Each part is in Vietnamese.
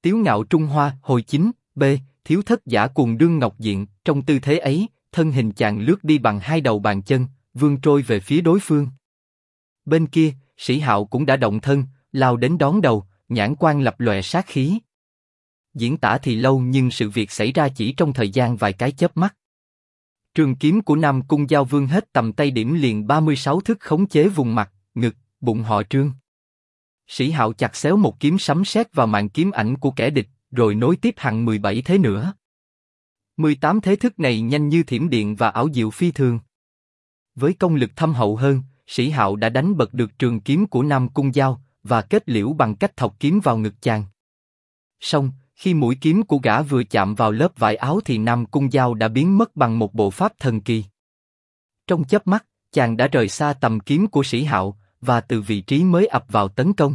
Tiếu ngạo Trung Hoa, hồi 9, B, thiếu thất giả cuồng đương ngọc diện, trong tư thế ấy, thân hình chàng lướt đi bằng hai đầu bàn chân, vươn trôi về phía đối phương. Bên kia, Sĩ Hạo cũng đã động thân, lao đến đón đầu, nhãn quan lập lòe sát khí. Diễn tả thì lâu nhưng sự việc xảy ra chỉ trong thời gian vài cái chớp mắt. Trường kiếm của Nam Cung Giao vươn hết tầm tay điểm liền 36 thức khống chế vùng mặt, ngực, bụng họ Trương. Sĩ Hạo chặt xéo một kiếm sấm sét vào màn kiếm ảnh của kẻ địch, rồi nối tiếp hàng 17 thế nữa. 18 thế thức này nhanh như thiểm điện và ảo diệu phi thường. Với công lực thâm hậu hơn, Sĩ Hạo đã đánh bật được trường kiếm của Nam Cung Giao và kết liễu bằng cách thọc kiếm vào ngực chàng. Song, khi mũi kiếm của gã vừa chạm vào lớp vải áo thì Nam Cung Giao đã biến mất bằng một bộ pháp thần kỳ. Trong chớp mắt, chàng đã rời xa tầm kiếm của Sĩ Hạo và từ vị trí mới ập vào tấn công.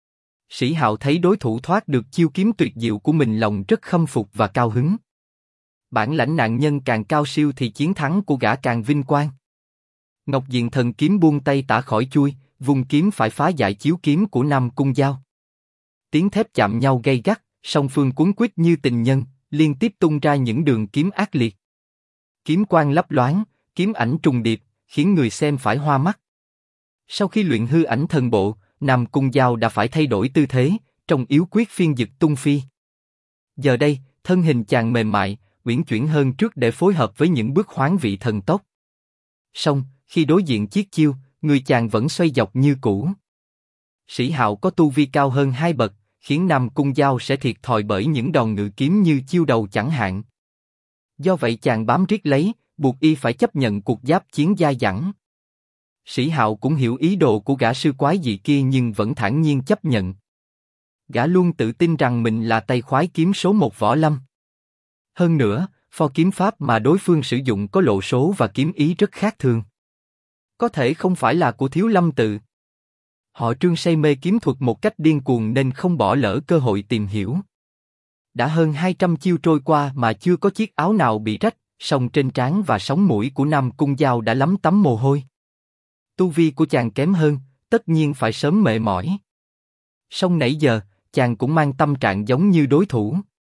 Sĩ Hạo thấy đối thủ thoát được chiêu kiếm tuyệt diệu của mình, lòng rất khâm phục và cao hứng. Bản lãnh nạn nhân càng cao siêu thì chiến thắng của gã càng vinh quang. Ngọc Diện thần kiếm buông tay tả khỏi chuôi, vùng kiếm phải phá giải chiếu kiếm của Nam Cung Giao. Tiếng thép chạm nhau gay gắt, song phương cuốn quýt như tình nhân, liên tiếp tung ra những đường kiếm ác liệt. Kiếm quang lấp loáng, kiếm ảnh trùng điệp, khiến người xem phải hoa mắt. Sau khi luyện hư ảnh thần bộ, Nam Cung Giao đã phải thay đổi tư thế, trong yếu quyết phiên dực tung phi. Giờ đây, thân hình chàng mềm mại, uyển chuyển hơn trước để phối hợp với những bước hoán vị thần tốc. Song, khi đối diện chiết chiêu, người chàng vẫn xoay dọc như cũ. Sĩ Hạo có tu vi cao hơn 2 bậc, khiến Nam Cung Giao sẽ thiệt thòi bởi những đòn ngự kiếm như chiêu đầu chẳng hạn. Do vậy chàng bám riết lấy, buộc y phải chấp nhận cuộc giáp chiến dai dẳng. Sĩ Hạo cũng hiểu ý đồ của gã sư quái dị kia nhưng vẫn thản nhiên chấp nhận. Gã luôn tự tin rằng mình là tay khoái kiếm số 1 võ lâm. Hơn nữa, pho kiếm pháp mà đối phương sử dụng có lộ số và kiếm ý rất khác thường. Có thể không phải là của Thiếu Lâm Tự. Họ Trương say mê kiếm thuật một cách điên cuồng nên không bỏ lỡ cơ hội tìm hiểu. Đã hơn 200 chiêu trôi qua mà chưa có chiếc áo nào bị rách, song trên trán và sống mũi của Nam Cung Giao đã lấm tấm mồ hôi. Tu vi của chàng kém hơn, tất nhiên phải sớm mệt mỏi. Song nãy giờ, chàng cũng mang tâm trạng giống như đối thủ.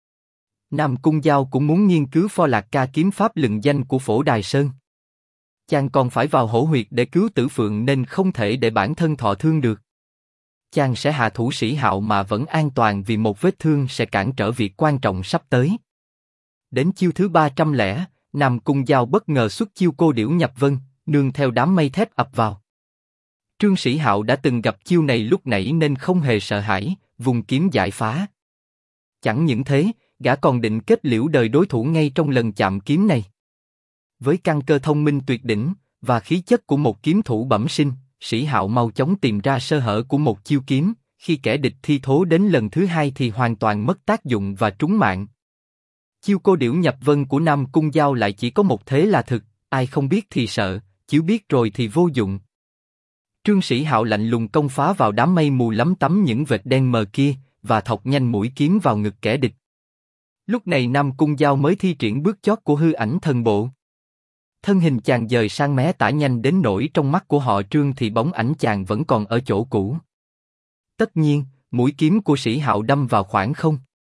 Nam Cung Giao cũng muốn nghiên cứu pho lạc ca kiếm pháp lừng danh của Phổ Đài Sơn. Chàng còn phải vào hổ huyệt để cứu Tử Phượng nên không thể để bản thân thọ thương được. Chàng sẽ hạ thủ Sĩ Hạo mà vẫn an toàn vì một vết thương sẽ cản trở việc quan trọng sắp tới. Đến chiêu thứ 300, Nam Cung Giao bất ngờ xuất chiêu Cô Điểu Nhập Vân, nương theo đám mây thép ập vào. Trương Sĩ Hạo đã từng gặp chiêu này lúc nãy nên không hề sợ hãi, vùng kiếm giải phá. Chẳng những thế, gã còn định kết liễu đời đối thủ ngay trong lần chạm kiếm này. Với căn cơ thông minh tuyệt đỉnh và khí chất của một kiếm thủ bẩm sinh, Sĩ Hạo mau chóng tìm ra sơ hở của một chiêu kiếm. Khi kẻ địch thi thố đến lần thứ 2 thì hoàn toàn mất tác dụng và trúng mạng. Chiêu Cô Điểu Nhập Vân của Nam Cung Giao lại chỉ có một thế là thực, ai không biết thì sợ, chứ biết rồi thì vô dụng. Trương Sĩ Hạo lạnh lùng công phá vào đám mây mù lấm tấm những vệt đen mờ kia và thọc nhanh mũi kiếm vào ngực kẻ địch. Lúc này Nam Cung Giao mới thi triển bước chót của hư ảnh thần bộ. Thân hình chàng dời sang mé tả nhanh đến nỗi trong mắt của họ Trương thì bóng ảnh chàng vẫn còn ở chỗ cũ. Tất nhiên, mũi kiếm của Sĩ Hạo đâm vào khoảng không.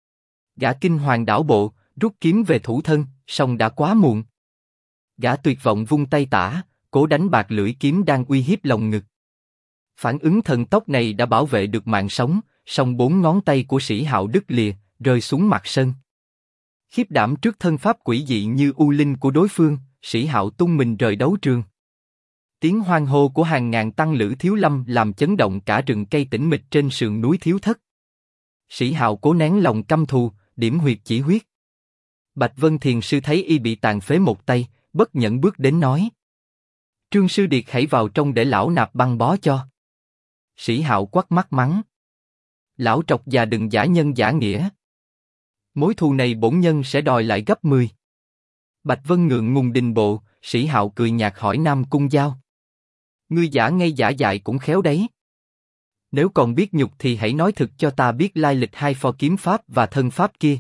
Gã kinh hoàng đảo bộ, rút kiếm về thủ thân, song đã quá muộn. Gã tuyệt vọng vung tay tả, cố đánh bạc lưỡi kiếm đang uy hiếp lòng ngực. Phản ứng thần tốc này đã bảo vệ được mạng sống, song 4 ngón tay của Sĩ Hạo đứt lìa, rơi xuống mặt sân. Khiếp đảm trước thân pháp quỷ dị như u linh của đối phương, Sĩ Hạo tung mình rời đấu trường. Tiếng hoan hô của hàng ngàn tăng lữ Thiếu Lâm làm chấn động cả rừng cây tĩnh mịch trên sườn núi Thiếu Thất. Sĩ Hạo cố nén lòng căm thù, điểm huyệt chỉ huyết. Bạch Vân Thiền sư thấy y bị tàn phế một tay, bất nhẫn bước đến nói: Trương sư điệt hãy vào trong để lão nạp băng bó cho. Sĩ Hạo quắt mắt mắng: Lão trọc già đừng giả nhân giả nghĩa. Mối thù này bổn nhân sẽ đòi lại gấp 10. Bạch Vân ngượng ngùng đình bộ, Sĩ Hạo cười nhạt hỏi Nam Cung Giao: Ngươi giả ngây giả dại cũng khéo đấy. Nếu còn biết nhục thì hãy nói thực cho ta biết lai lịch hai pho kiếm pháp và thân pháp kia.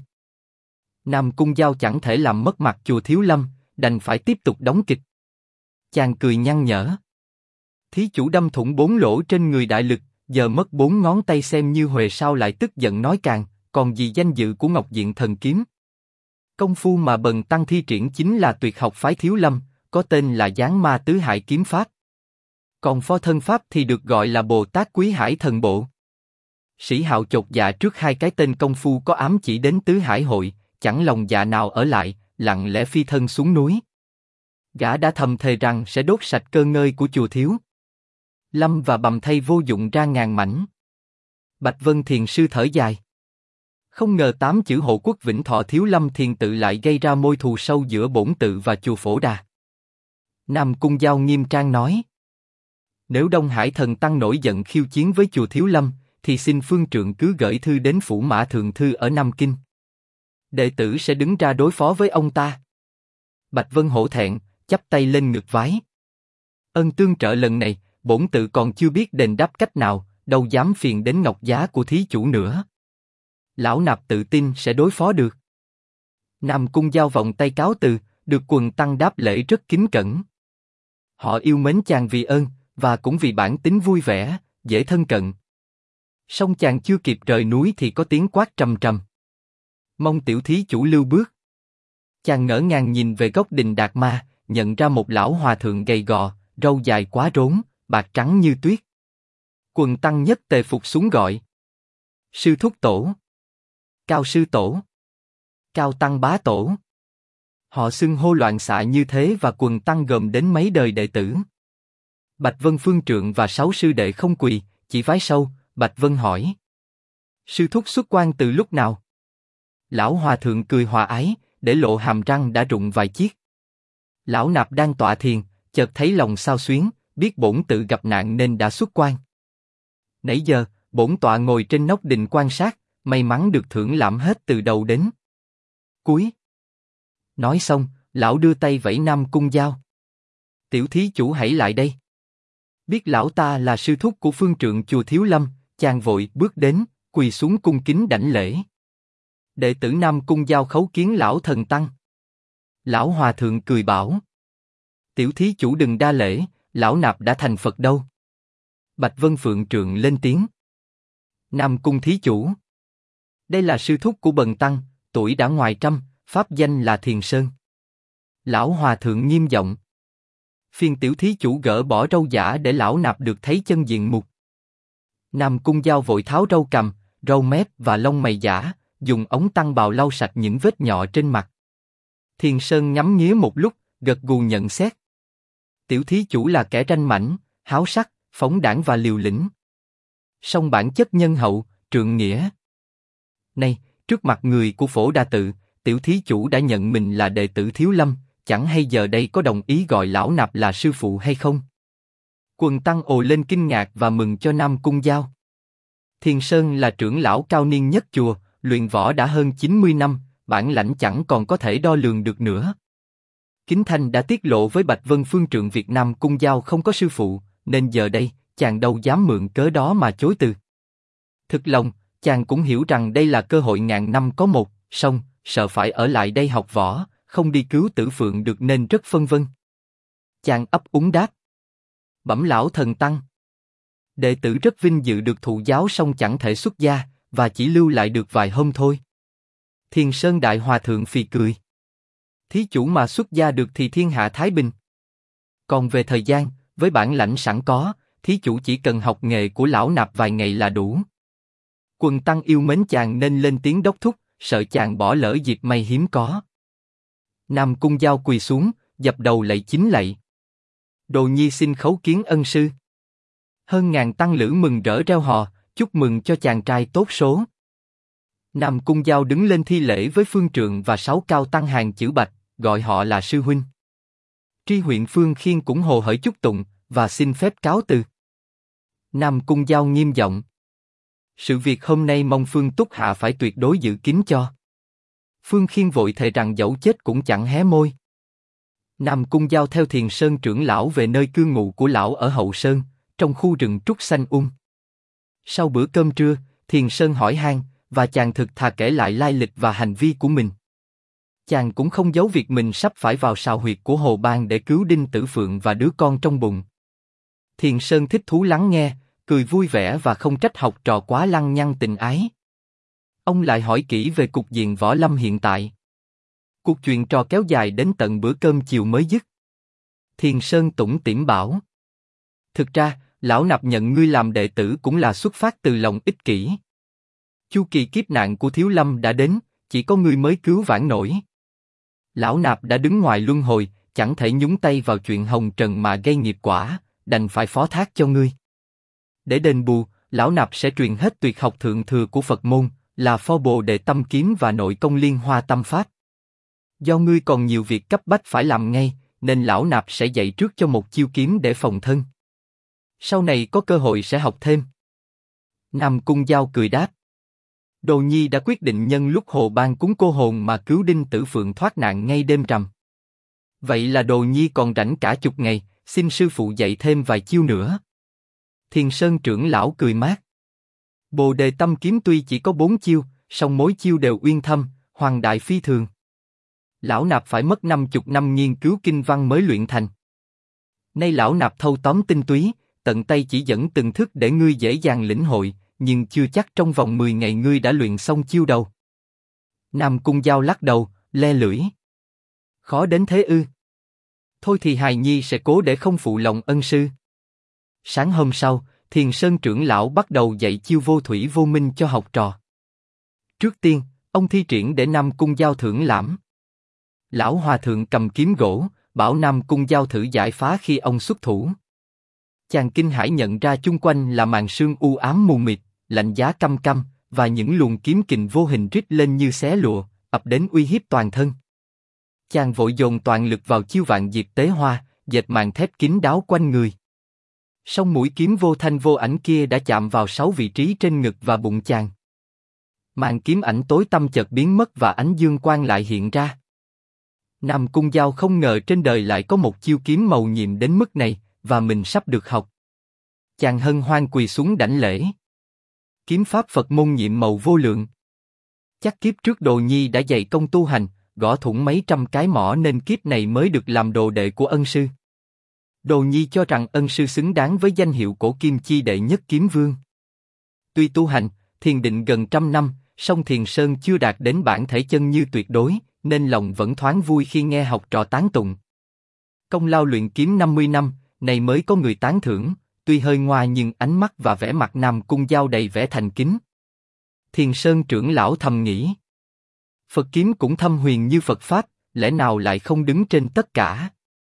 Nam Cung Giao chẳng thể làm mất mặt chùa Thiếu Lâm, đành phải tiếp tục đóng kịch. Chàng cười nhăn nhở: Thí chủ đâm thủng 4 lỗ trên người đại lực, giờ mất 4 ngón tay xem như huề sao lại tức giận nói càng, còn gì danh dự của Ngọc Diện Thần Kiếm. Công phu mà bần tăng thi triển chính là tuyệt học phái Thiếu Lâm, có tên là Giáng Ma Tứ Hải Kiếm Pháp. Còn phó thân pháp thì được gọi là Bồ Tát Quý Hải Thần Bộ. Sĩ Hạo chột dạ trước hai cái tên công phu có ám chỉ đến Tứ Hải hội, chẳng lòng dạ nào ở lại, lặng lẽ phi thân xuống núi. Gã đã thầm thề rằng sẽ đốt sạch cơ ngơi của chùa Thiếu Lâm và bầm thây vô dụng ra ngàn mảnh. Bạch Vân Thiền sư thở dài. Không ngờ 8 chữ hộ quốc vĩnh thọ Thiếu Lâm Thiền tự lại gây ra mối thù sâu giữa bổn tự và chùa Phổ Đà. Nam Cung Giao nghiêm trang nói. Nếu Đông Hải Thần Tăng nổi giận khiêu chiến với chùa Thiếu Lâm, thì xin phương trượng cứ gửi thư đến phủ Mã Thượng Thư ở Nam Kinh. Đệ tử sẽ đứng ra đối phó với ông ta. Bạch Vân hổ thẹn, chắp tay lên ngực vái. Ân tương trợ lần này, bổn tự còn chưa biết đền đáp cách nào, đâu dám phiền đến ngọc giá của thí chủ nữa. Lão nạp tự tin sẽ đối phó được. Nam Cung Giao vòng tay cáo từ, được quần tăng đáp lễ rất kính cẩn. Họ yêu mến chàng vì ơn, và cũng vì bản tính vui vẻ, dễ thân cận. Song chàng chưa kịp rời núi thì có tiếng quát trầm trầm. Mong tiểu thí chủ lưu bước. Chàng ngỡ ngàng nhìn về góc đình Đạt Ma, nhận ra một lão hòa thượng gầy gò, râu dài quá rốn, bạc trắng như tuyết. Quần tăng nhất tề phục xuống gọi. Sư thúc tổ. Cao sư tổ. Cao tăng bá tổ. Họ xưng hô loạn xạ như thế và quần tăng gồm đến mấy đời đệ tử. Bạch Vân phương trượng và 6 sư đệ không quỳ, chỉ vái sâu. Bạch Vân hỏi. Sư thúc xuất quan từ lúc nào? Lão hòa thượng cười hòa ái, để lộ hàm răng đã rụng vài chiếc. Lão nạp đang tọa thiền, chợt thấy lòng xao xuyến, biết bổn tự gặp nạn nên đã xuất quan. Nãy giờ, bổn tọa ngồi trên nóc đình quan sát, may mắn được thưởng lãm hết từ đầu đến cuối. Nói xong, lão đưa tay vẫy Nam Cung Giao. Tiểu thí chủ hãy lại đây. Biết lão ta là sư thúc của phương trượng chùa Thiếu Lâm, chàng vội bước đến, quỳ xuống cung kính đảnh lễ. Đệ tử Nam Cung Giao khấu kiến lão thần tăng. Lão hòa thượng cười bảo. Tiểu thí chủ đừng đa lễ, lão nạp đã thành Phật đâu. Bạch Vân Phượng Trượng lên tiếng. Nam Cung thí chủ. Đây là sư thúc của bần tăng, tuổi đã ngoài trăm, pháp danh là Thiền Sơn. Lão hòa thượng nghiêm giọng. Phiền tiểu thí chủ gỡ bỏ râu giả để lão nạp được thấy chân diện mục. Nam Cung Giao vội tháo râu cằm, râu mép và lông mày giả, dùng ống tăng bào lau sạch những vết nhọ trên mặt. Thiền Sơn ngắm nghía một lúc, gật gù nhận xét. Tiểu thí chủ là kẻ ranh mãnh, háo sắc, phóng đãng và liều lĩnh. Song bản chất nhân hậu, trượng nghĩa. Này, trước mặt người của Phổ Đà tự, tiểu thí chủ đã nhận mình là đệ tử Thiếu Lâm, chẳng hay giờ đây có đồng ý gọi lão nạp là sư phụ hay không? Quần tăng ồ lên kinh ngạc và mừng cho Nam Cung Giao. Thiền Sơn là trưởng lão cao niên nhất chùa, luyện võ đã hơn 90 năm, bản lãnh chẳng còn có thể đo lường được nữa. Kính Thanh đã tiết lộ với Bạch Vân phương trượng Việt Nam Cung Giao không có sư phụ, nên giờ đây, chàng đâu dám mượn cớ đó mà chối từ. Thực lòng, chàng cũng hiểu rằng đây là cơ hội ngàn năm có một, song, sợ phải ở lại đây học võ, không đi cứu Tử Phượng được nên rất phân vân. Chàng ấp úng đáp. Bẩm lão thần tăng. Đệ tử rất vinh dự được thụ giáo song chẳng thể xuất gia, và chỉ lưu lại được vài hôm thôi. Thiền Sơn Đại Hòa Thượng phì cười. Thí chủ mà xuất gia được thì thiên hạ thái bình. Còn về thời gian, với bản lãnh sẵn có, thí chủ chỉ cần học nghề của lão nạp vài ngày là đủ. Quần tăng yêu mến chàng nên lên tiếng đốc thúc, sợ chàng bỏ lỡ dịp may hiếm có. Nam Cung Giao quỳ xuống, dập đầu lạy chính lạy. Đồ nhi xin khấu kiến ân sư. Hơn ngàn tăng lữ mừng rỡ reo hò, chúc mừng cho chàng trai tốt số. Nam Cung Giao đứng lên thi lễ với phương trượng và 6 cao tăng hàng chữ bạch, gọi họ là sư huynh. Tri huyện Phương Khiên cũng hồ hởi chúc tụng và xin phép cáo từ. Nam Cung Giao nghiêm giọng. Sự việc hôm nay mong Phương Túc Hạ phải tuyệt đối giữ kín cho. Phương Khiên vội thề rằng dẫu chết cũng chẳng hé môi. Nam Cung Giao theo Thiền Sơn trưởng lão về nơi cư ngụ của lão ở Hậu Sơn, trong khu rừng trúc xanh Sau bữa cơm trưa, Thiền Sơn hỏi han và chàng thực thà kể lại lai lịch và hành vi của mình. Chàng cũng không giấu việc mình sắp phải vào sào huyệt của Hồ Bang để cứu Đinh Tử Phượng và đứa con trong bụng. Thiền Sơn thích thú lắng nghe, cười vui vẻ và không trách học trò quá lăng nhăng tình ái. Ông lại hỏi kỹ về cục diện võ lâm hiện tại. Cuộc chuyện trò kéo dài đến tận bữa cơm chiều mới dứt. Thiền Sơn tủm tỉm bảo: thực ra, lão nạp nhận ngươi làm đệ tử cũng là xuất phát từ lòng ích kỷ. Chu kỳ kiếp nạn của Thiếu Lâm đã đến, chỉ có ngươi mới cứu vãn nổi. Lão nạp đã đứng ngoài luân hồi, chẳng thể nhúng tay vào chuyện hồng trần mà gây nghiệp quả, đành phải phó thác cho ngươi. Để đền bù, lão nạp sẽ truyền hết tuyệt học thượng thừa của Phật môn, là Pho Bồ Đề Tâm Kiếm và nội công Liên Hoa Tâm Pháp. Do ngươi còn nhiều việc cấp bách phải làm ngay, nên lão nạp sẽ dạy trước cho một chiêu kiếm để phòng thân. Sau này có cơ hội sẽ học thêm. Nam Cung Giao cười đáp. Đồ Nhi đã quyết định nhân lúc Hồ Ban cúng cô hồn mà cứu Đinh Tử Phượng thoát nạn ngay đêm rằm. Vậy là Đồ Nhi còn rảnh cả chục ngày, xin sư phụ dạy thêm vài chiêu nữa. Thiền Sơn trưởng lão cười mát. Bồ Đề Tâm Kiếm tuy chỉ có 4 chiêu, song mỗi chiêu đều uyên thâm, hoàng đại phi thường. Lão nạp phải mất 50 năm nghiên cứu kinh văn mới luyện thành. Nay lão nạp thâu tóm tinh túy, tận tay chỉ dẫn từng thức để ngươi dễ dàng lĩnh hội, nhưng chưa chắc trong vòng 10 ngày ngươi đã luyện xong chiêu đầu. Nam Cung Giao lắc đầu, le lưỡi. Khó đến thế ư? Thôi thì hài nhi sẽ cố để không phụ lòng ân sư. Sáng hôm sau, Thiền Sơn trưởng lão bắt đầu dạy chiêu vô thủy vô minh cho học trò. Trước tiên, ông thi triển để Nam Cung Giao thưởng lãm. Lão hòa thượng cầm kiếm gỗ, bảo Nam Cung Giao thử giải phá khi ông xuất thủ. Chàng kinh hãi nhận ra chung quanh là màn sương u ám mù mịt, lạnh giá căm căm, và những luồng kiếm kình vô hình rít lên như xé lụa, ập đến uy hiếp toàn thân. Chàng vội dồn toàn lực vào chiêu vạn diệt tế hoa, dệt màn thép kín đáo quanh người. Song mũi kiếm vô thanh vô ảnh kia đã chạm vào 6 vị trí trên ngực và bụng chàng. Màn kiếm ảnh tối tăm chợt biến mất và ánh dương quang lại hiện ra. Nam Cung Giao không ngờ trên đời lại có một chiêu kiếm màu nhiệm đến mức này, và mình sắp được học. Chàng hân hoan quỳ xuống đảnh lễ. Kiếm pháp Phật môn nhiệm màu vô lượng. Chắc kiếp trước Đồ Nhi đã dày công tu hành, gõ thủng mấy trăm cái mỏ nên kiếp này mới được làm đồ đệ của ân sư. Đồ Nhi cho rằng ân sư xứng đáng với danh hiệu cổ kim chi đệ nhất kiếm vương. Tuy tu hành, thiền định gần 100 năm, song Thiền Sơn chưa đạt đến bản thể chân như tuyệt đối, nên lòng vẫn thoáng vui khi nghe học trò tán tụng. Công lao luyện kiếm 50 năm, này mới có người tán thưởng, tuy hơi ngoa nhưng ánh mắt và vẻ mặt Nam Cung Giao đầy vẻ thành kính. Thiền Sơn trưởng lão thầm nghĩ. Phật kiếm cũng thâm huyền như Phật Pháp, lẽ nào lại không đứng trên tất cả?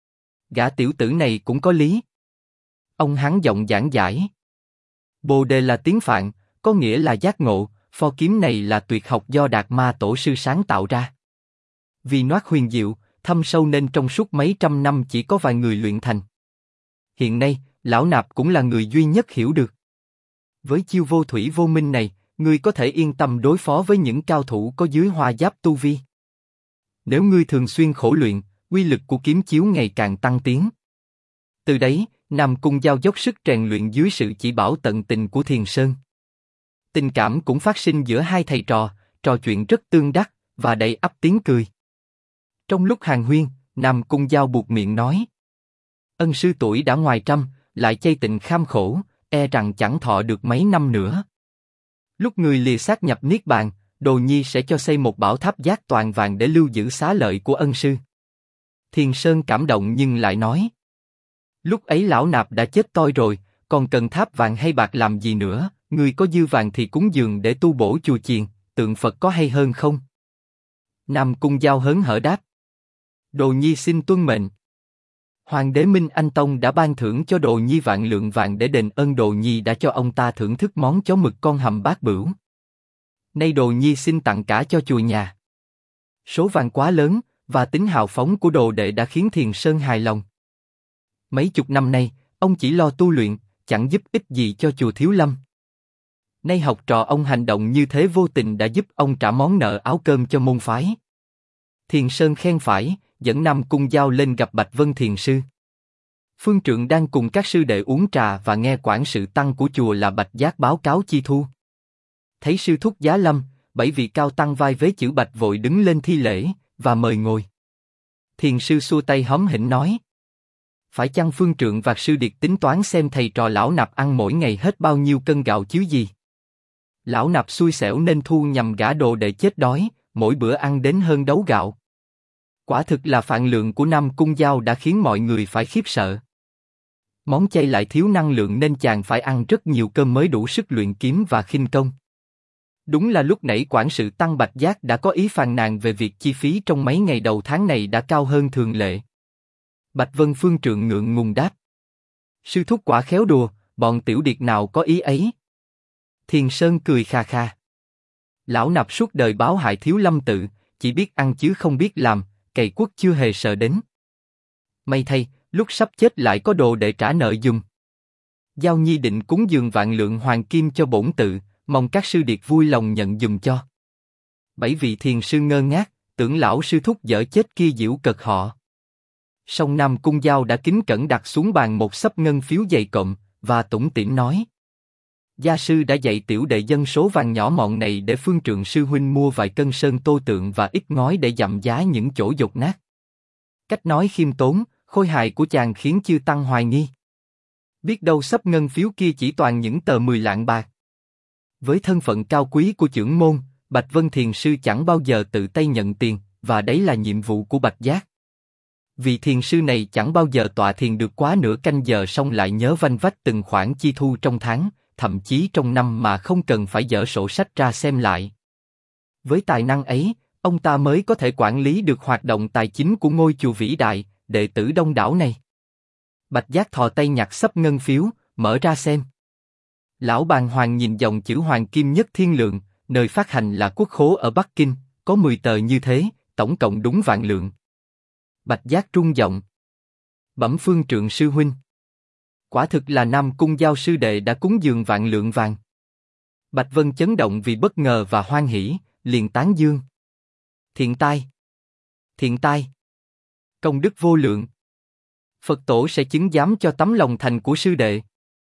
Gã tiểu tử này cũng có lý. Ông hắn giọng giảng giải. Bồ Đề là tiếng Phạn, có nghĩa là giác ngộ, pho kiếm này là tuyệt học do Đạt Ma Tổ sư sáng tạo ra. Vì nó huyền diệu, thâm sâu nên trong suốt mấy trăm năm chỉ có vài người luyện thành. Hiện nay, lão nạp cũng là người duy nhất hiểu được. Với chiêu vô thủy vô minh này, ngươi có thể yên tâm đối phó với những cao thủ có dưới hoa giáp tu vi. Nếu ngươi thường xuyên khổ luyện, uy lực của kiếm chiếu ngày càng tăng tiến. Từ đấy, Nam Cung Giao dốc sức rèn luyện dưới sự chỉ bảo tận tình của Thiền Sơn. Tình cảm cũng phát sinh giữa hai thầy trò, trò chuyện rất tương đắc và đầy ắp tiếng cười. Trong lúc hàn huyên, Nam Cung Giao buột miệng nói: ân sư tuổi đã ngoài trăm, lại chay tịnh kham khổ, e rằng chẳng thọ được mấy năm nữa. Lúc người lìa xác nhập niết bàn, Đồ Nhi sẽ cho xây một bảo tháp giác toàn vàng để lưu giữ xá lợi của ân sư. Thiền Sơn cảm động nhưng lại nói: lúc ấy lão nạp đã chết toi rồi, còn cần tháp vàng hay bạc làm gì nữa? Người có dư vàng thì cúng dường để tu bổ chùa chiền, tượng Phật có hay hơn không? Nam Cung Giao hớn hở đáp: Đồ Nhi xin tuân mệnh. Hoàng đế Minh Anh Tông đã ban thưởng cho Đồ Nhi vạn lượng vàng để đền ơn Đồ Nhi đã cho ông ta thưởng thức món chó mực con hầm bát bửu. Nay Đồ Nhi xin tặng cả cho chùa nhà. Số vàng quá lớn, và tính hào phóng của đồ đệ đã khiến Thiền Sơn hài lòng. Mấy chục năm nay, ông chỉ lo tu luyện, chẳng giúp ích gì cho chùa Thiếu Lâm. Nay học trò ông hành động như thế vô tình đã giúp ông trả món nợ áo cơm cho môn phái. Thiền Sơn khen phải, dẫn Nam Cung Giao lên gặp Bạch Vân Thiền Sư. Phương Trượng đang cùng các sư đệ uống trà và nghe quản sự tăng của chùa là Bạch Giác báo cáo chi thu. Thấy sư thúc giá lâm, 7 vị cao tăng vai vế chữ Bạch vội đứng lên thi lễ và mời ngồi. Thiền Sư xua tay hóm hỉnh nói: phải chăng Phương Trượng và sư điệt tính toán xem thầy trò lão nạp ăn mỗi ngày hết bao nhiêu cân gạo chứ gì? Lão nạp xui xẻo nên thu nhầm gã đồ để chết đói, mỗi bữa ăn đến hơn đấu gạo. Quả thực là phạn lượng của Nam Cung Giao đã khiến mọi người phải khiếp sợ. Món chay lại thiếu năng lượng nên chàng phải ăn rất nhiều cơm mới đủ sức luyện kiếm và khinh công. Đúng là lúc nãy quản sự Tăng Bạch Giác đã có ý phàn nàn về việc chi phí trong mấy ngày đầu tháng này đã cao hơn thường lệ. Bạch Vân Phương Trượng ngượng ngùng đáp. Sư thúc quả khéo đùa, bọn tiểu điệt nào có ý ấy. Thiền Sơn cười kha kha. Lão nạp suốt đời báo hại thiếu lâm tự, chỉ biết ăn chứ không biết làm, cày cuốc chưa hề sợ đến. May thay, lúc sắp chết lại có đồ để trả nợ dùng. Giao Nhi định cúng dường vạn lượng hoàng kim cho bổn tự, mong các sư điệt vui lòng nhận dùm cho. Bảy vị thiền sư ngơ ngác, tưởng lão sư thúc dở chết kia giễu cợt họ. Song Nam Cung Giao đã kính cẩn đặt xuống bàn một xấp ngân phiếu dày cộm, và tủm tỉm nói: Gia sư đã dạy tiểu đệ dân số vàng nhỏ mọn này để Phương Trượng sư huynh mua vài cân sơn tô tượng và ít ngói để dặm giá những chỗ dột nát. Cách nói khiêm tốn, khôi hài của chàng khiến chư tăng hoài nghi. Biết đâu xấp ngân phiếu kia chỉ toàn những tờ 10 lạng bạc. Với thân phận cao quý của chưởng môn, Bạch Vân Thiền sư chẳng bao giờ tự tay nhận tiền, và đấy là nhiệm vụ của Bạch Giác. Vị thiền sư này chẳng bao giờ tọa thiền được quá nửa canh giờ xong lại nhớ vanh vách từng khoản chi thu trong tháng, thậm chí trong năm mà không cần phải dở sổ sách ra xem lại. Với tài năng ấy, ông ta mới có thể quản lý được hoạt động tài chính của ngôi chùa vĩ đại, đệ tử đông đảo này. Bạch Giác thò tay nhặt xấp ngân phiếu, mở ra xem. Lão bàng hoàng nhìn dòng chữ hoàng kim nhất thiên lượng, nơi phát hành là quốc khố ở Bắc Kinh, có 10 tờ như thế, tổng cộng đúng vạn lượng. Bạch Giác rung giọng. Bẩm Phương Trượng sư huynh. Quả thực là Nam Cung Giao sư đệ đã cúng dường vạn lượng vàng. Bạch Vân chấn động vì bất ngờ và hoan hỉ, liền tán dương. Thiện tai. Thiện tai. Công đức vô lượng. Phật tổ sẽ chứng giám cho tấm lòng thành của sư đệ.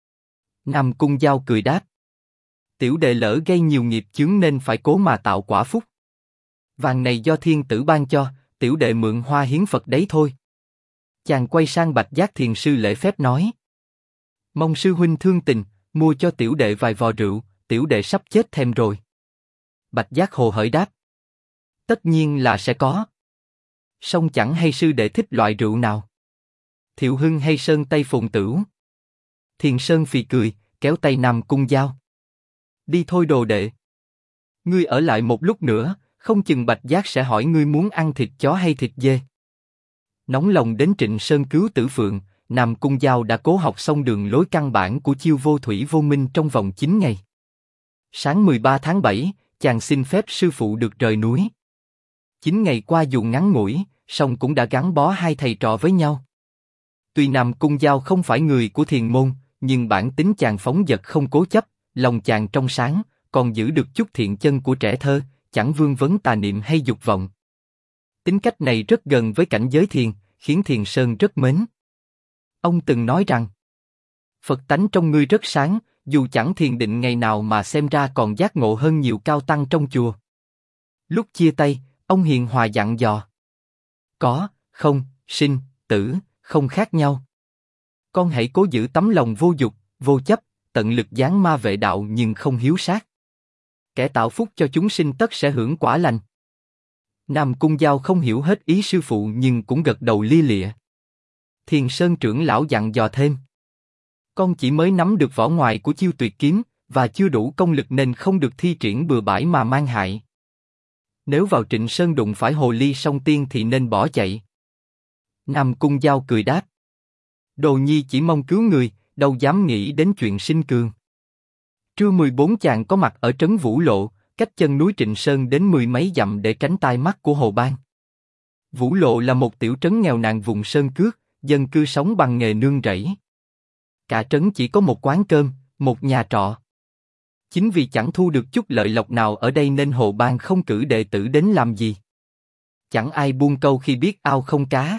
Nam Cung Giao cười đáp. Tiểu đệ lỡ gây nhiều nghiệp chướng nên phải cố mà tạo quả phúc. Vàng này do thiên tử ban cho, tiểu đệ mượn hoa hiến Phật đấy thôi. Chàng quay sang Bạch Giác thiền sư lễ phép nói. Mong sư huynh thương tình, mua cho tiểu đệ vài vò rượu, tiểu đệ sắp chết thèm rồi. Bạch Giác hồ hởi đáp. Tất nhiên là sẽ có. Song chẳng hay sư đệ thích loại rượu nào? Thiệu Hưng hay Sơn Tây Phồn Tửu? Thiền Sơn phì cười, kéo tay Nam Cung Giao. Đi thôi đồ đệ. Ngươi ở lại một lúc nữa, không chừng Bạch Giác sẽ hỏi ngươi muốn ăn thịt chó hay thịt dê. Nóng lòng đến Trịnh Sơn cứu Tử Phượng, Nam Cung Giao đã cố học xong đường lối căn bản của chiêu vô thủy vô minh trong vòng 9 ngày. Sáng 13 tháng 7, chàng xin phép sư phụ được rời núi. 9 ngày qua dù ngắn ngủi, song cũng đã gắn bó hai thầy trò với nhau. Tuy Nam Cung Giao không phải người của thiền môn, nhưng bản tính chàng phóng dật không cố chấp, lòng chàng trong sáng, còn giữ được chút thiện chân của trẻ thơ, chẳng vương vấn tà niệm hay dục vọng. Tính cách này rất gần với cảnh giới thiền, khiến Thiền Sơn rất mến. Ông từng nói rằng, Phật tánh trong ngươi rất sáng, dù chẳng thiền định ngày nào mà xem ra còn giác ngộ hơn nhiều cao tăng trong chùa. Lúc chia tay, ông hiền hòa dặn dò. Có, không, sinh, tử, không khác nhau. Con hãy cố giữ tấm lòng vô dục, vô chấp, tận lực giáng ma vệ đạo nhưng không hiếu sát. Kẻ tạo phúc cho chúng sinh tất sẽ hưởng quả lành. Nam Cung Giao không hiểu hết ý sư phụ nhưng cũng gật đầu lia lịa. Thiền Sơn trưởng lão dặn dò thêm. Con chỉ mới nắm được vỏ ngoài của chiêu tuyệt kiếm, và chưa đủ công lực nên không được thi triển bừa bãi mà mang hại. Nếu vào Trịnh Sơn đụng phải hồ ly song tiên thì nên bỏ chạy. Nam Cung Giao cười đáp. Đồ nhi chỉ mong cứu người, đâu dám nghĩ đến chuyện sinh cường. Trưa 14 chàng có mặt ở trấn Vũ Lộ, cách chân núi Trịnh Sơn đến 10 mấy dặm để tránh tai mắt của Hồ Bang. Vũ Lộ là một tiểu trấn nghèo nàn vùng sơn cước, dân cư sống bằng nghề nương rẫy. Cả trấn chỉ có một quán cơm, một nhà trọ. Chính vì chẳng thu được chút lợi lộc nào ở đây nên Hồ Bang không cử đệ tử đến làm gì. Chẳng ai buông câu khi biết ao không cá.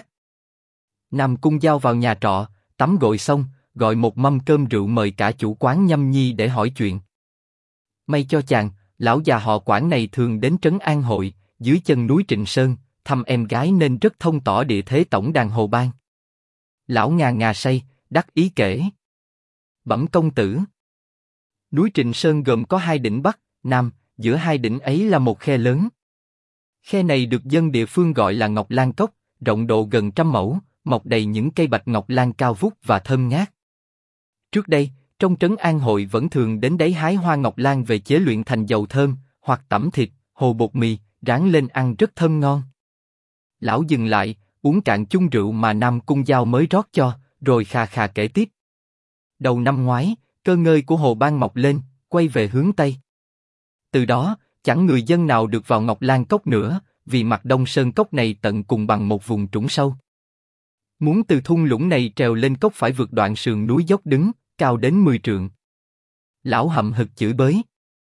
Nam Cung Giao vào nhà trọ, tắm gội xong, gọi một mâm cơm rượu mời cả chủ quán nhâm nhi để hỏi chuyện. May cho chàng, lão già họ Quản này thường đến trấn An Hội, dưới chân núi Trịnh Sơn, thăm em gái nên rất thông tỏ địa thế tổng đàn Hồ Bang. Lão ngà ngà say, đắc ý kể. Bẩm công tử. Núi Trịnh Sơn gồm có hai đỉnh Bắc, Nam, giữa hai đỉnh ấy là một khe lớn. Khe này được dân địa phương gọi là Ngọc Lan Cốc, rộng độ gần 100 mẫu, mọc đầy những cây bạch ngọc lan cao vút và thơm ngát. Trước đây, trong trấn An Hội vẫn thường đến đấy hái hoa ngọc lan về chế luyện thành dầu thơm, hoặc tẩm thịt, hồ bột mì, rán lên ăn rất thơm ngon. Lão dừng lại, uống cạn chung rượu mà Nam Cung Giao mới rót cho, rồi khà khà kể tiếp. Đầu năm ngoái, cơ ngơi của Hồ Bang mọc lên, quay về hướng Tây. Từ đó, chẳng người dân nào được vào Ngọc Lan Cốc nữa, vì mặt đông sơn cốc này tận cùng bằng một vùng trũng sâu. Muốn từ thung lũng này trèo lên cốc phải vượt đoạn sườn núi dốc đứng, cao đến 10 trượng. Lão hậm hực chửi bới.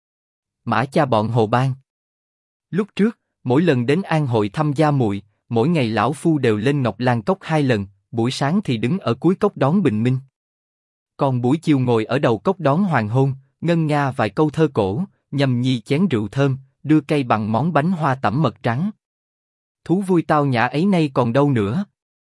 Mã cha bọn Hồ Bang. Lúc trước, mỗi lần đến An Hội thăm gia muội, mỗi ngày lão phu đều lên Ngọc Lan Cốc 2 lần, buổi sáng thì đứng ở cuối cốc đón bình minh. Còn buổi chiều ngồi ở đầu cốc đón hoàng hôn, ngân nga vài câu thơ cổ, nhâm nhi chén rượu thơm, đưa cây bằng món bánh hoa tẩm mật trắng. Thú vui tao nhã ấy nay còn đâu nữa.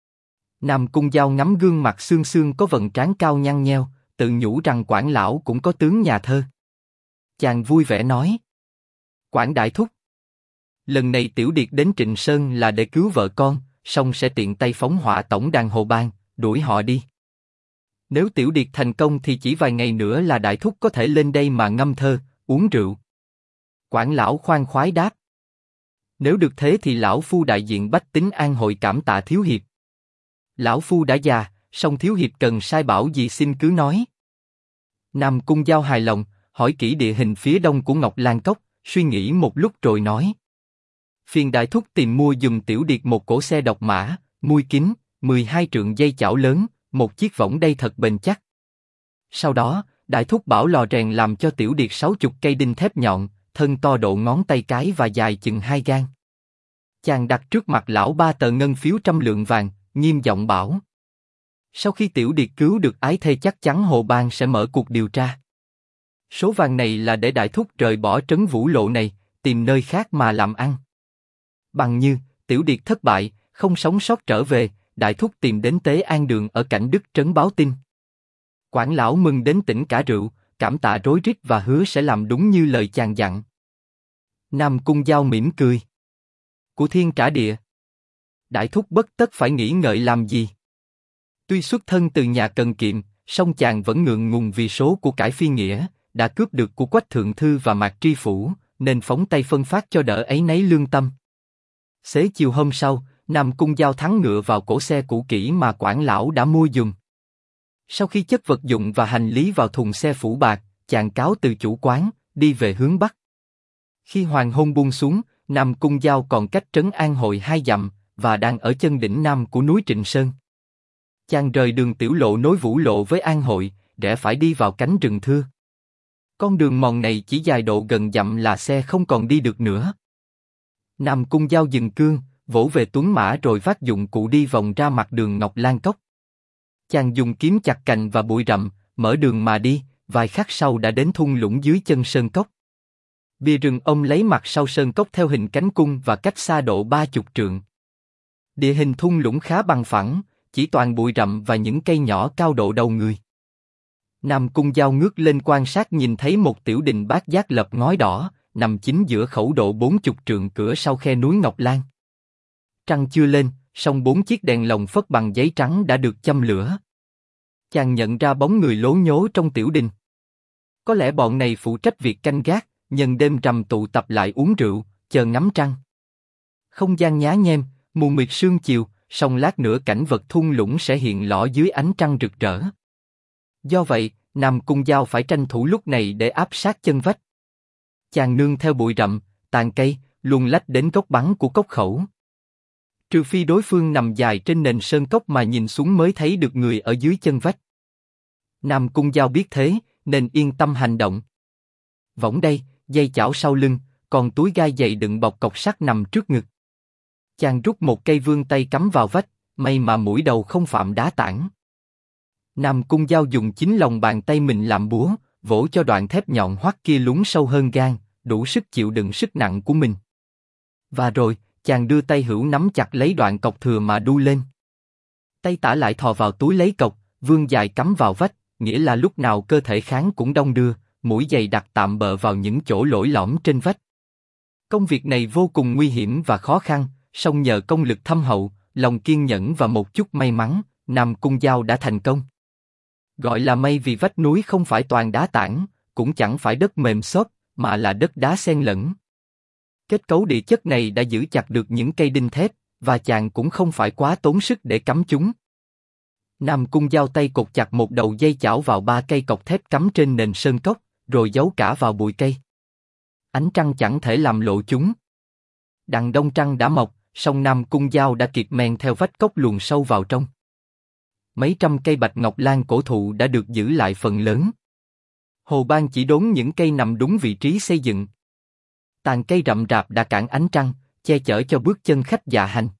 Nam Cung Giao ngắm gương mặt xương xương có vầng trán cao nhăn nheo, tự nhủ rằng Quản lão cũng có tướng nhà thơ. Chàng vui vẻ nói. Quản đại thúc. Lần này Tiểu Điệt đến Trịnh Sơn là để cứu vợ con, song sẽ tiện tay phóng hỏa tổng đàn Hồ Bang, đuổi họ đi. Nếu Tiểu Điệt thành công thì chỉ vài ngày nữa là đại thúc có thể lên đây mà ngâm thơ, uống rượu. Quản lão khoan khoái đáp. Nếu được thế thì lão phu đại diện bách tính An Hội cảm tạ thiếu hiệp. Lão phu đã già, song thiếu hiệp cần sai bảo gì xin cứ nói. Nam Cung Giao hài lòng, hỏi kỹ địa hình phía đông của Ngọc Lan Cốc, suy nghĩ một lúc rồi nói. Phiền đại thúc tìm mua giùm Tiểu Điệt một cỗ xe độc mã, mui kín, 12 trượng dây chảo lớn, một chiếc võng đây thật bền chắc. Sau đó, đại thúc bảo lò rèn làm cho Tiểu Điệt 60 cây đinh thép nhọn, thân to độ ngón tay cái và dài chừng 2 gang. Chàng đặt trước mặt lão 3 tờ ngân phiếu 100 lượng vàng, nghiêm giọng bảo. Sau khi Tiểu Điệt cứu được ái thê chắc chắn Hồ Bang sẽ mở cuộc điều tra. Số vàng này là để đại thúc rời bỏ trấn Vũ Lộ này, tìm nơi khác mà làm ăn. Bằng như, Tiểu Điệt thất bại, không sống sót trở về, đại thúc tìm đến Tế An Đường ở Cảnh Đức trấn báo tin. Quản lão mừng đến tỉnh cả rượu, cảm tạ rối rít và hứa sẽ làm đúng như lời chàng dặn. Nam Cung Giao mỉm cười. Của thiên trả địa. Đại thúc bất tất phải nghĩ ngợi làm gì. Tuy xuất thân từ nhà cần kiệm, song chàng vẫn ngượng ngùng vì số của cải phi nghĩa, đã cướp được của Quách Thượng Thư và Mạc Tri Phủ, nên phóng tay phân phát cho đỡ ấy nấy lương tâm. Xế chiều hôm sau, Nam Cung Giao thắng ngựa vào cỗ xe cũ kỹ mà quản lão đã mua dùng. Sau khi chất vật dụng và hành lý vào thùng xe phủ bạc, chàng cáo từ chủ quán, đi về hướng Bắc. Khi hoàng hôn buông xuống, Nam Cung Giao còn cách trấn An Hội 2 dặm, và đang ở chân đỉnh nam của núi Trịnh Sơn. Chàng rời đường tiểu lộ nối Vũ Lộ với An Hội, rẽ phải đi vào cánh rừng thưa. Con đường mòn này chỉ dài độ gần dặm là xe không còn đi được nữa. Nam Cung Giao dừng cương, vỗ về tuấn mã rồi vác dụng cụ đi vòng ra mặt đường Ngọc Lan Cốc. Chàng dùng kiếm chặt cành và bụi rậm, mở đường mà đi, vài khắc sau đã đến thung lũng dưới chân sơn cốc. Bìa rừng ông lấy mặt sau sơn cốc theo hình cánh cung và cách xa độ 30 trượng. Địa hình thung lũng khá bằng phẳng, chỉ toàn bụi rậm và những cây nhỏ cao độ đầu người. Nam Cung Giao ngước lên quan sát nhìn thấy một tiểu đình bát giác lập ngói đỏ, nằm chính giữa khẩu độ 40 trượng cửa sau khe núi Ngọc Lan. Trăng chưa lên, song 4 chiếc đèn lồng phất bằng giấy trắng đã được châm lửa. Chàng nhận ra bóng người lố nhố trong tiểu đình. Có lẽ bọn này phụ trách việc canh gác, nhân đêm rằm tụ tập lại uống rượu, chờ ngắm trăng. Không gian nhá nhem, mù mịt sương chiều, song lát nữa cảnh vật thung lũng sẽ hiện rõ dưới ánh trăng rực rỡ. Do vậy, Nam Cung Giao phải tranh thủ lúc này để áp sát chân vách. Chàng nương theo bụi rậm, tàn cây, luồn lách đến góc bắn của cốc khẩu. Trừ phi đối phương nằm dài trên nền sơn cốc mà nhìn xuống mới thấy được người ở dưới chân vách. Nam Cung Giao biết thế, nên yên tâm hành động. Võng đây, dây chảo sau lưng, còn túi gai dày đựng bọc cọc sắt nằm trước ngực. Chàng rút một cây vươn tay cắm vào vách, may mà mũi đầu không phạm đá tảng. Nam Cung Giao dùng chính lòng bàn tay mình làm búa, vỗ cho đoạn thép nhọn hoắt kia lún sâu hơn gan, đủ sức chịu đựng sức nặng của mình. Và rồi, chàng đưa tay hữu nắm chặt lấy đoạn cọc thừa mà đu lên. Tay tả lại thò vào túi lấy cọc, vươn dài cắm vào vách, nghĩa là lúc nào cơ thể kháng cũng đong đưa, mũi giày đặt tạm bợ vào những chỗ lỗi lõm trên vách. Công việc này vô cùng nguy hiểm và khó khăn, song nhờ công lực thâm hậu, lòng kiên nhẫn và một chút may mắn, Nam Cung Giao đã thành công. Gọi là may vì vách núi không phải toàn đá tảng, cũng chẳng phải đất mềm xốp, mà là đất đá xen lẫn. Kết cấu địa chất này đã giữ chặt được những cây đinh thép, và chàng cũng không phải quá tốn sức để cắm chúng. Nam Cung Giao tay cột chặt một đầu dây chảo vào 3 cây cọc thép cắm trên nền sơn cốc, rồi giấu cả vào bụi cây. Ánh trăng chẳng thể làm lộ chúng. Đằng đông trăng đã mọc, song Nam Cung Giao đã kịp men theo vách cốc luồn sâu vào trong. Mấy trăm cây bạch ngọc lan cổ thụ đã được giữ lại phần lớn. Hồ Ban chỉ đốn những cây nằm đúng vị trí xây dựng. Tàn cây rậm rạp đã cản ánh trăng, che chở cho bước chân khách dạ hành.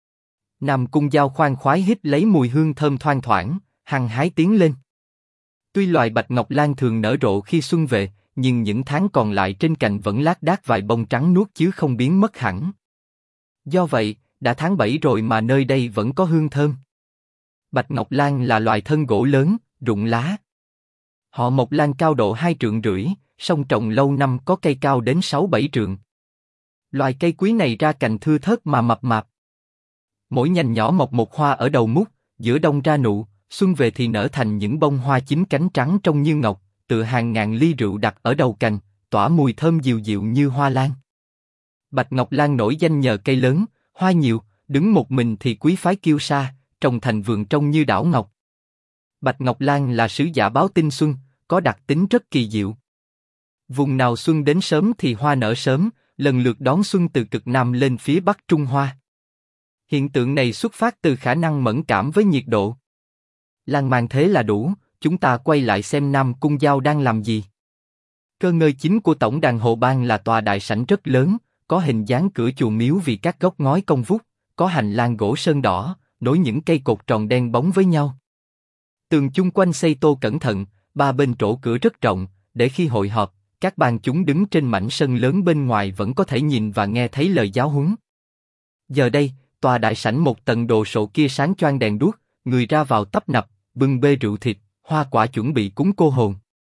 Nam Cung Giao khoan khoái hít lấy mùi hương thơm thoang thoảng, hăng hái tiến lên. Tuy loài bạch ngọc lan thường nở rộ khi xuân về, nhưng những tháng còn lại trên cành vẫn lác đác vài bông trắng nuốt chứ không biến mất hẳn. Do vậy, đã tháng 7 rồi mà nơi đây vẫn có hương thơm. Bạch ngọc lan là loài thân gỗ lớn, rụng lá. Họ mọc lan cao độ 2,5 trượng, song trồng lâu năm có cây cao đến 6-7 trượng. Loài cây quý này ra cành thưa thớt mà mập mạp. Mỗi nhành nhỏ mọc một hoa ở đầu mút, giữa đông ra nụ, xuân về thì nở thành những bông hoa chín cánh trắng trông như ngọc, tựa hàng ngàn ly rượu đặt ở đầu cành, tỏa mùi thơm dịu dịu như hoa lan. Bạch ngọc lan nổi danh nhờ cây lớn, hoa nhiều, đứng một mình thì quý phái kiêu sa, trồng thành vườn trông như đảo ngọc. Bạch ngọc lan là sứ giả báo tin xuân, có đặc tính rất kỳ diệu. Vùng nào xuân đến sớm thì hoa nở sớm, lần lượt đón xuân từ cực Nam lên phía Bắc Trung Hoa. Hiện tượng này xuất phát từ khả năng mẫn cảm với nhiệt độ. Lan man thế là đủ, chúng ta quay lại xem Nam Cung Giao đang làm gì. Cơ ngơi chính của tổng đàn Hồ Ban là tòa đại sảnh rất lớn, có hình dáng cửa chùa miếu vì các góc ngói cong vút, có hành lang gỗ sơn đỏ, nối những cây cột tròn đen bóng với nhau. Tường chung quanh xây tô cẩn thận, 3 bên trổ cửa rất rộng, để khi hội họp, các ban chúng đứng trên mảnh sân lớn bên ngoài vẫn có thể nhìn và nghe thấy lời giáo huấn. Giờ đây, tòa đại sảnh một tầng đồ sộ kia sáng choang đèn đuốc, người ra vào tấp nập, bưng bê rượu thịt, hoa quả chuẩn bị cúng cô hồn.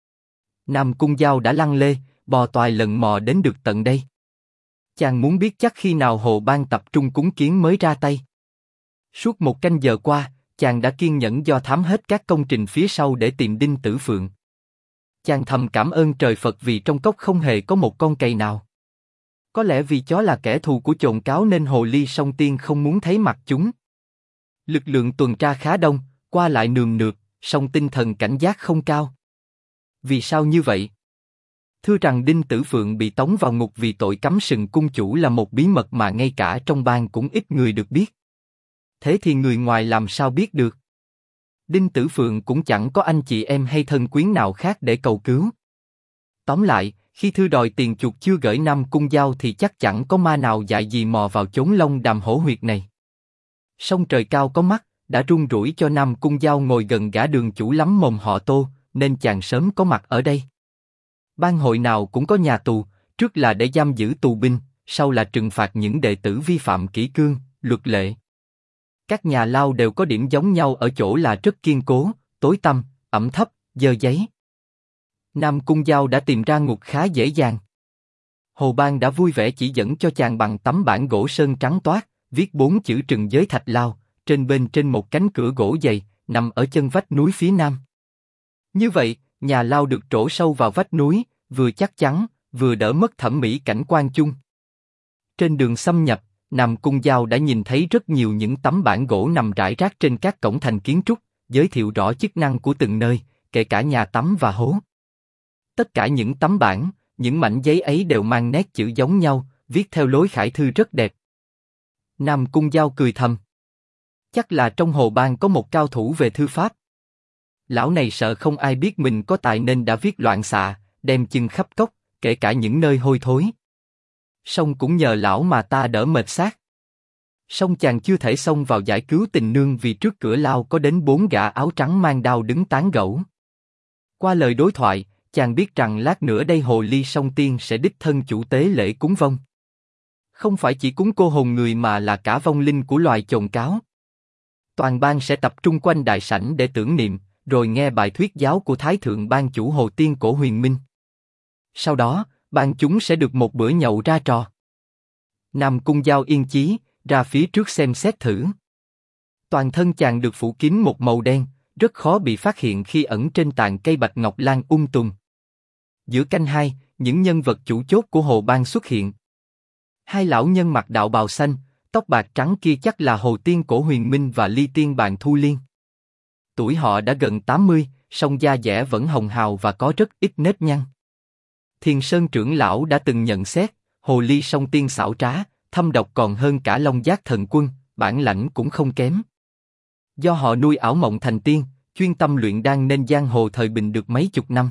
Nam Cung Giao đã lăn lê, bò toài lần mò đến được tận đây. Chàng muốn biết chắc khi nào Hồ Ban tập trung cúng kiến mới ra tay. Suốt 1 canh giờ qua, chàng đã kiên nhẫn do thám hết các công trình phía sau để tìm Đinh Tử Phượng. Chàng thầm cảm ơn trời Phật vì trong cốc không hề có một con cầy nào. Có lẽ vì chó là kẻ thù của chồn cáo nên hồ ly song tiên không muốn thấy mặt chúng. Lực lượng tuần tra khá đông, qua lại nườm nượp, song tinh thần cảnh giác không cao. Vì sao như vậy? Thưa rằng Đinh Tử Phượng bị tống vào ngục vì tội cắm sừng cung chủ là một bí mật mà ngay cả trong bang cũng ít người được biết. Thế thì người ngoài làm sao biết được? Đinh Tử Phượng cũng chẳng có anh chị em hay thân quyến nào khác để cầu cứu. Tóm lại, khi thư đòi tiền chuộc chưa gửi Nam Cung Giao thì chắc chẳng có ma nào dại gì mò vào chốn Long Đàm hổ huyệt này. Song trời cao có mắt, đã run rủi cho Nam Cung Giao ngồi gần gã đường chủ lắm mồm họ Tô, nên chàng sớm có mặt ở đây. Ban hội nào cũng có nhà tù, trước là để giam giữ tù binh, sau là trừng phạt những đệ tử vi phạm kỷ cương, luật lệ. Các nhà lao đều có điểm giống nhau ở chỗ là rất kiên cố, tối tăm, ẩm thấp, dơ giấy. Nam Cung Giao đã tìm ra ngục khá dễ dàng. Hồ Ban đã vui vẻ chỉ dẫn cho chàng bằng tấm bản gỗ sơn trắng toát, viết 4 chữ trừng giới thạch lao, bên trên một cánh cửa gỗ dày, nằm ở chân vách núi phía nam. Như vậy, nhà lao được trổ sâu vào vách núi, vừa chắc chắn, vừa đỡ mất thẩm mỹ cảnh quan chung. Trên đường xâm nhập, Nam Cung Giao đã nhìn thấy rất nhiều những tấm bản gỗ nằm rải rác trên các cổng thành kiến trúc, giới thiệu rõ chức năng của từng nơi, kể cả nhà tắm và hố. Tất cả những tấm bản, những mảnh giấy ấy đều mang nét chữ giống nhau, viết theo lối khải thư rất đẹp. Nam Cung Giao cười thầm. Chắc là trong Hồ Ban có một cao thủ về thư pháp. Lão này sợ không ai biết mình có tài nên đã viết loạn xạ, đem chưng khắp cốc, kể cả những nơi hôi thối. Song cũng nhờ lão mà ta đỡ mệt xác. Song chàng chưa thể xông vào giải cứu tình nương vì trước cửa lao có đến 4 gã áo trắng mang đao đứng tán gẫu. Qua lời đối thoại, chàng biết rằng lát nữa đây hồ ly song tiên sẽ đích thân chủ tế lễ cúng vong. Không phải chỉ cúng cô hồn người mà là cả vong linh của loài chồn cáo. Toàn bang sẽ tập trung quanh đại sảnh để tưởng niệm, rồi nghe bài thuyết giáo của Thái thượng ban chủ Hồ Tiên Cổ Huyền Minh. Sau đó, ban chúng sẽ được một bữa nhậu ra trò. Nam Cung Giao yên chí, ra phía trước xem xét thử. Toàn thân chàng được phủ kín một màu đen, rất khó bị phát hiện khi ẩn trên tàn cây bạch ngọc lan tùng. Giữa canh hai, những nhân vật chủ chốt của Hồ Bang xuất hiện. Hai lão nhân mặc đạo bào xanh, tóc bạc trắng kia chắc là Hồ Tiên Cổ Huyền Minh và Ly Tiên Bàn Thu Liên. Tuổi họ đã gần 80, song da dẻ vẫn hồng hào và có rất ít nếp nhăn. Thiền Sơn trưởng lão đã từng nhận xét, Hồ Ly song tiên xảo trá, thâm độc còn hơn cả Long Giác Thần Quân, bản lãnh cũng không kém. Do họ nuôi ảo mộng thành tiên, chuyên tâm luyện đan nên giang hồ thời bình được mấy chục năm.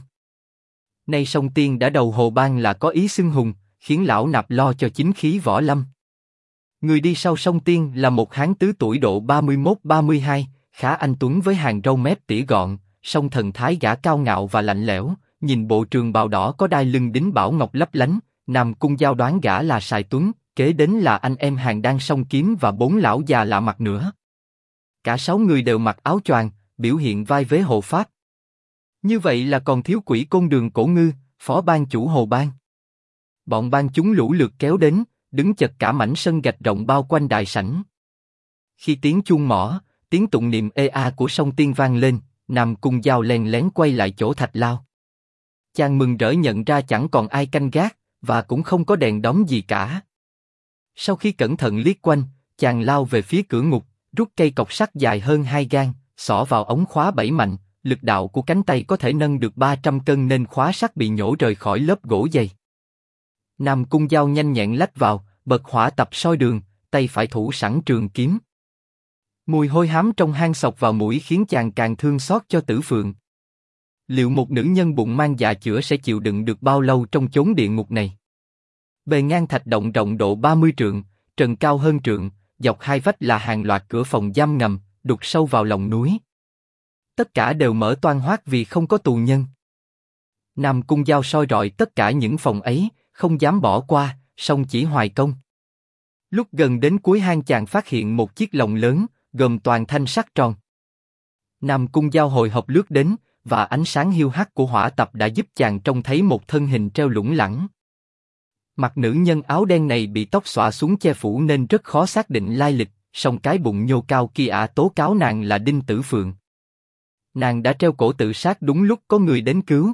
Nay song tiên đã đầu Hồ Bang là có ý xưng hùng, khiến lão nạp lo cho chính khí võ lâm. Người đi sau song tiên là một hán tứ tuổi độ 31-32, khá anh tuấn với hàng râu mép tỉa gọn, song thần thái gã cao ngạo và lạnh lẽo, nhìn bộ trường bào đỏ có đai lưng đính bảo ngọc lấp lánh, Nam Cung Giao đoán gã là Sài Tuấn, kế đến là anh em hàng đan song kiếm và 4 lão già lạ mặt nữa. Cả 6 người đều mặc áo choàng, biểu hiện vai vế hộ pháp. Như vậy là còn thiếu Quỷ Côn Đường Cổ Ngư, phó ban chủ Hồ Bang. Bọn ban chúng lũ lượt kéo đến, đứng chật cả mảnh sân gạch rộng bao quanh đại sảnh. Khi tiếng chuông mõ, tiếng tụng niệm ê a của song tiên vang lên, Nam Cung Giao len lén quay lại chỗ Thạch Lao. Chàng mừng rỡ nhận ra chẳng còn ai canh gác, và cũng không có đèn đóm gì cả. Sau khi cẩn thận liếc quanh, chàng lao về phía cửa ngục, rút cây cọc sắt dài hơn 2 gang, xỏ vào ống khóa bẫy mạnh, lực đạo của cánh tay có thể nâng được 300 cân nên khóa sắt bị nhổ rời khỏi lớp gỗ dày. Nam Cung Giao nhanh nhẹn lách vào, bật hỏa tập soi đường, tay phải thủ sẵn trường kiếm. Mùi hôi hám trong hang xộc vào mũi khiến chàng càng thương xót cho Tử Phượng. Liệu một nữ nhân bụng mang dạ chữa sẽ chịu đựng được bao lâu trong chốn địa ngục này? Bề ngang thạch động rộng độ 30 trượng, trần cao hơn trượng, dọc hai vách là hàng loạt cửa phòng giam ngầm, đục sâu vào lòng núi. Tất cả đều mở toang hoác vì không có tù nhân. Nam Cung Giao soi rọi tất cả những phòng ấy, không dám bỏ qua, song chỉ hoài công. Lúc gần đến cuối hang chàng phát hiện một chiếc lồng lớn, gồm toàn thanh sắt tròn. Nam Cung Giao hồi hộp lướt đến, và ánh sáng hiu hắt của hỏa tập đã giúp chàng trông thấy một thân hình treo lủng lẳng. Mặt nữ nhân áo đen này bị tóc xõa xuống che phủ nên rất khó xác định lai lịch, song cái bụng nhô cao kia tố cáo nàng là Đinh Tử Phượng. Nàng đã treo cổ tự sát đúng lúc có người đến cứu.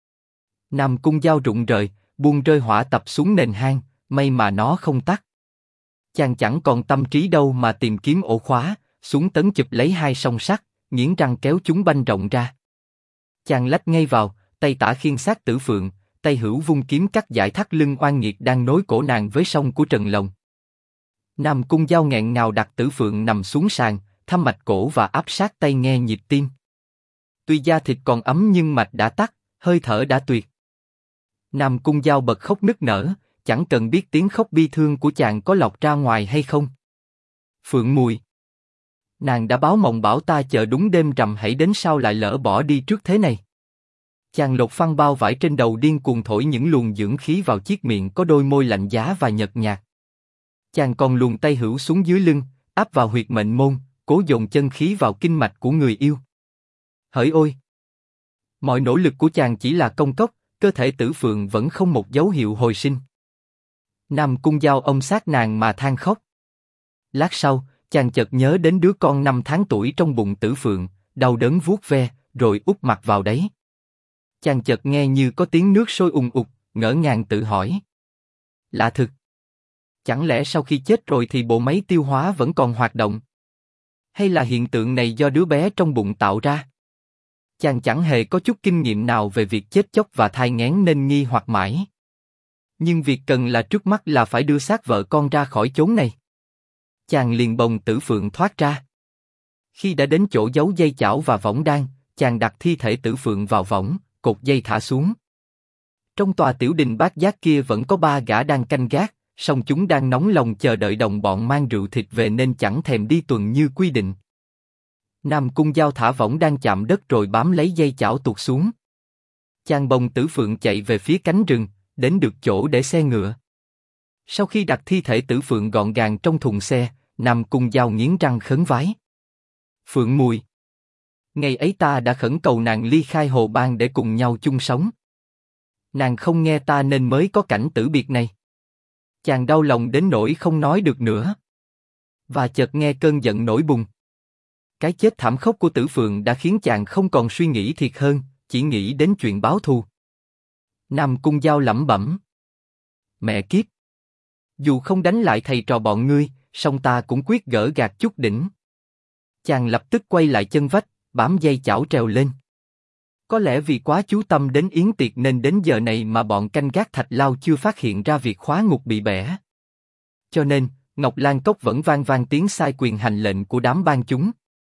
Nam Cung Giao rụng rời, buông rơi hỏa tập xuống nền hang, may mà nó không tắt. Chàng chẳng còn tâm trí đâu mà tìm kiếm ổ khóa, xuống tấn chụp lấy 2 song sắt, nghiến răng kéo chúng banh rộng ra. Chàng lách ngay vào, tay tả khiêng xác Tử Phượng, tay hữu vung kiếm cắt giải thắt lưng oan nghiệt đang nối cổ nàng với song của Trần Lồng. Nam Cung Giao nghẹn ngào đặt Tử Phượng nằm xuống sàn, thăm mạch cổ và áp sát tay nghe nhịp tim. Tuy da thịt còn ấm nhưng mạch đã tắt, hơi thở đã tuyệt. Nam Cung Giao bật khóc nức nở, chẳng cần biết tiếng khóc bi thương của chàng có lọt ra ngoài hay không. Phượng Mùi, nàng đã báo mộng bảo ta chờ đúng đêm rằm hãy đến sao lại lỡ bỏ đi trước thế này. Chàng lột phăng bao vải trên đầu điên cuồng thổi những luồng dưỡng khí vào chiếc miệng có đôi môi lạnh giá và nhợt nhạt. Chàng còn luồn tay hữu xuống dưới lưng, áp vào huyệt mệnh môn, cố dồn chân khí vào kinh mạch của người yêu. Hỡi ôi! Mọi nỗ lực của chàng chỉ là công cốc, cơ thể Tử Phượng vẫn không một dấu hiệu hồi sinh. Nam Cung Giao ôm sát nàng mà than khóc. Lát sau, chàng chợt nhớ đến đứa con 5 tháng tuổi trong bụng Tử Phượng, đau đớn vuốt ve, rồi úp mặt vào đấy. Chàng chợt nghe như có tiếng nước sôi ùng ục, ngỡ ngàng tự hỏi. Lạ thực! Chẳng lẽ sau khi chết rồi thì bộ máy tiêu hóa vẫn còn hoạt động? Hay là hiện tượng này do đứa bé trong bụng tạo ra? Chàng chẳng hề có chút kinh nghiệm nào về việc chết chóc và thai nghén nên nghi hoặc mãi. Nhưng việc cần là trước mắt là phải đưa xác vợ con ra khỏi chốn này. Chàng liền bồng Tử Phượng thoát ra. Khi đã đến chỗ giấu dây chảo và võng đan, chàng đặt thi thể Tử Phượng vào võng, cột dây thả xuống. Trong tòa tiểu đình bát giác kia vẫn có 3 gã đang canh gác, song chúng đang nóng lòng chờ đợi đồng bọn mang rượu thịt về nên chẳng thèm đi tuần như quy định. Nam Cung Giao thả võng đang chạm đất rồi bám lấy dây chảo tuột xuống. Chàng bồng Tử Phượng chạy về phía cánh rừng, đến được chỗ để xe ngựa. Sau khi đặt thi thể Tử Phượng gọn gàng trong thùng xe, Nam Cung Giao nghiến răng khấn vái. Phượng Mùi, ngày ấy ta đã khẩn cầu nàng ly khai Hồ Bang để cùng nhau chung sống. Nàng không nghe ta nên mới có cảnh tử biệt này. Chàng đau lòng đến nỗi không nói được nữa. Và chợt nghe cơn giận nổi bùng. Cái chết thảm khốc của Tử Phượng đã khiến chàng không còn suy nghĩ thiệt hơn, chỉ nghĩ đến chuyện báo thù. Nam Cung Giao lẩm bẩm. Mẹ kiếp! Dù không đánh lại thầy trò bọn ngươi, song ta cũng quyết gỡ gạc chút đỉnh. Chàng lập tức quay lại chân vách, bám dây chảo trèo lên. Có lẽ vì quá chú tâm đến yến tiệc nên đến giờ này mà bọn canh gác Thạch Lao chưa phát hiện ra việc khóa ngục bị bẻ. Cho nên, Ngọc Lan Cốc vẫn vang vang tiếng sai quyền hành lệnh của đám ban chúng.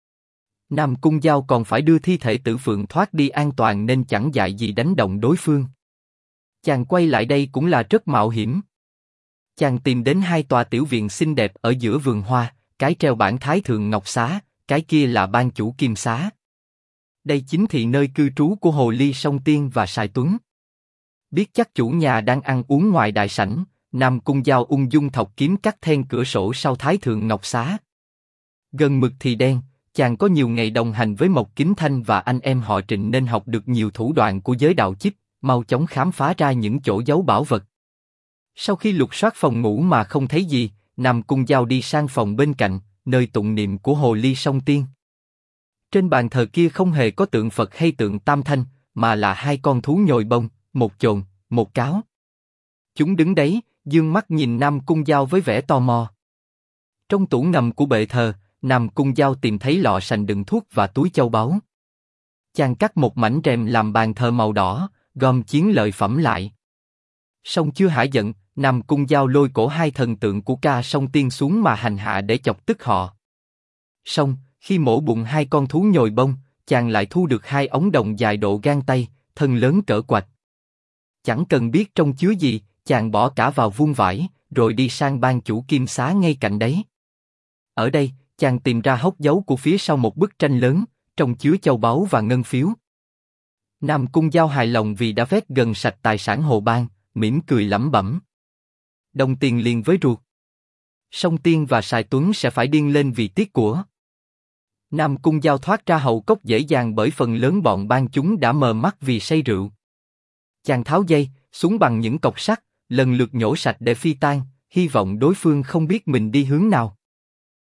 Nam Cung Giao còn phải đưa thi thể Tử Phượng thoát đi an toàn nên chẳng dại gì đánh động đối phương. Chàng quay lại đây cũng là rất mạo hiểm. Chàng tìm đến hai tòa tiểu viện xinh đẹp ở giữa vườn hoa, cái treo bảng Thái Thượng Ngọc Xá, cái kia là ban chủ Kim Xá. Đây chính thị nơi cư trú của Hồ Ly Song Tiên và Sài Tuấn. Biết chắc chủ nhà đang ăn uống ngoài đại sảnh, Nam Cung Giao ung dung thọc kiếm cắt then cửa sổ sau Thái Thượng Ngọc Xá. Gần mực thì đen, chàng có nhiều ngày đồng hành với Mộc Kính Thanh và anh em họ Trịnh nên học được nhiều thủ đoạn của giới đạo chích, mau chóng khám phá ra những chỗ giấu bảo vật. Sau khi lục soát phòng ngủ mà không thấy gì, Nam Cung Giao đi sang phòng bên cạnh, nơi tụng niệm của Hồ Ly Song Tiên. Trên bàn thờ kia không hề có tượng Phật hay tượng Tam Thanh, mà là hai con thú nhồi bông, một chồn, một cáo. Chúng đứng đấy, dương mắt nhìn Nam Cung Giao với vẻ tò mò. Trong tủ ngầm của bệ thờ, Nam Cung Giao tìm thấy lọ sành đựng thuốc và túi châu báu. Chàng cắt một mảnh rèm làm bàn thờ màu đỏ, gom chiến lợi phẩm lại. Song chưa hả giận, Nam Cung Giao lôi cổ hai thần tượng của Ca Song Tiên xuống mà hành hạ để chọc tức họ. Song, khi mổ bụng hai con thú nhồi bông, chàng lại thu được hai ống đồng dài độ gang tay, thân lớn cỡ quạch. Chẳng cần biết trong chứa gì, chàng bỏ cả vào vuông vải, rồi đi sang ban chủ Kim Xá ngay cạnh đấy. Ở đây, chàng tìm ra hốc dấu của phía sau một bức tranh lớn, trong chứa châu báu và ngân phiếu. Nam Cung Giao hài lòng vì đã vét gần sạch tài sản Hồ Bang, mỉm cười lẩm bẩm. Đồng tiền liền với ruột. Song Tiên và Sài Tuấn sẽ phải điên lên vì tiếc của. Nam Cung Giao thoát ra hậu cốc dễ dàng bởi phần lớn bọn ban chúng đã mờ mắt vì say rượu. Chàng tháo dây, súng bằng những cọc sắt, lần lượt nhổ sạch để phi tan, hy vọng đối phương không biết mình đi hướng nào.